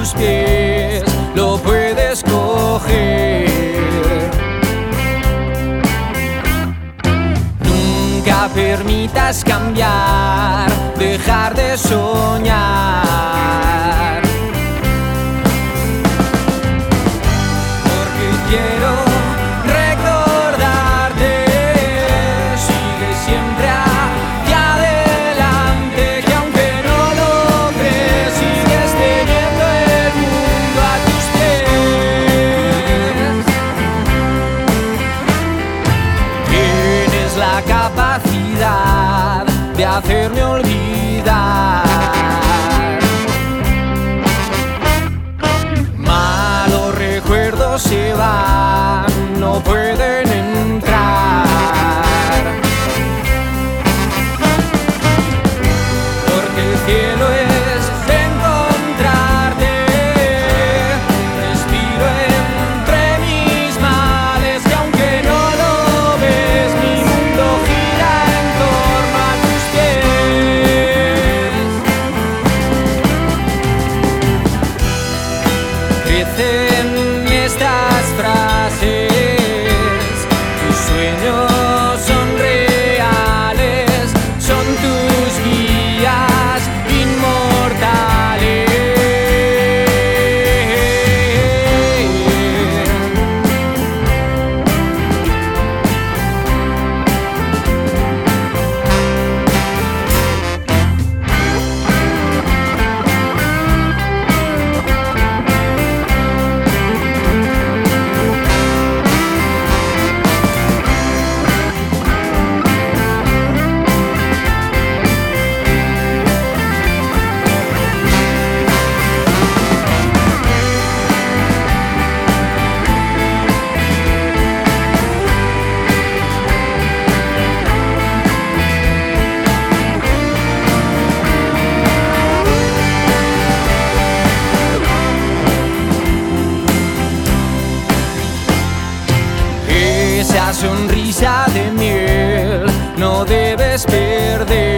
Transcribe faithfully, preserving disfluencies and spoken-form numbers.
tus pies, lo puedes coger. Nunca permitas cambiar, dejar de soñar. Porque quiero recordarte, sigue siempre hacia adelante, que aunque no lo crees, sigues teniendo el mundo a tus pies. Tienes la capacidad de hacerme olvidar. Malos recuerdos se van, no pueden entrar. Porque el cielo es encontrarte. Respiro entre mis males, que aunque no lo ves, mi mundo gira en torno a tus pies. Crecen estas frases, tus sueños son reales, son tus guías inmortales. Esa sonrisa de miel no debes perder.